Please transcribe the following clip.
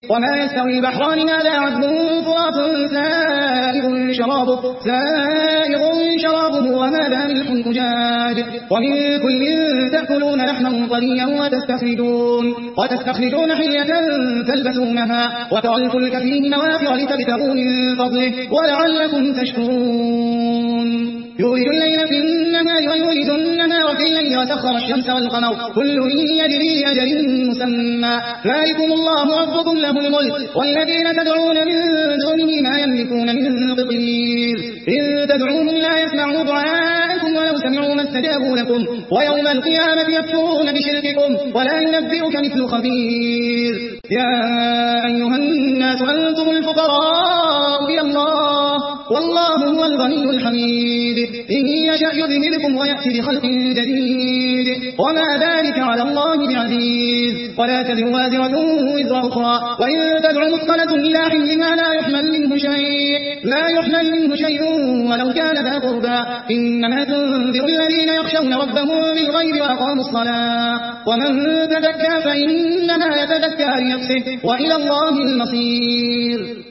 وما يستوي البحران هذا عذب فرات سائغ شرابه وهذا ملح أجاج ومن كل تأكلون لحما طريا وتستخرجون حلية تلبسونها وترى الفلك فيه مواخر لتبتغوا من فضله ولعلكم تشكرون يولج الليل في النهار ويولج النهار في الليل وسخر الشمس والقمر كل يجري لأجل مسمى ذلكم الله ربكم له الملك والذين تدعون من دونه ما يملكون من قطمير إن تدعوهم لا يسمعوا دعاءكم ولو سمعوا ما استجابوا لكم ويوم القيامة يكفرون بشرككم ولا ينبئك مثل خبير يا أيها الناس أنتم الفقراء إلى الله والله هو الغني الحميد إن يشأ يذهبكم ويأتي بخلق جديد وما ذلك على الله بعزيز ولا تزر وازرة وزر أخرى وإن تدع مثقلة إلى حملها لا يحمل منه شيء ولو كان ذا قربى إنما تنذر الذين يخشون ربهم بالغيب وأقاموا الصلاة ومن تزكى فإنما يتزكى لنفسه وإلى الله المصير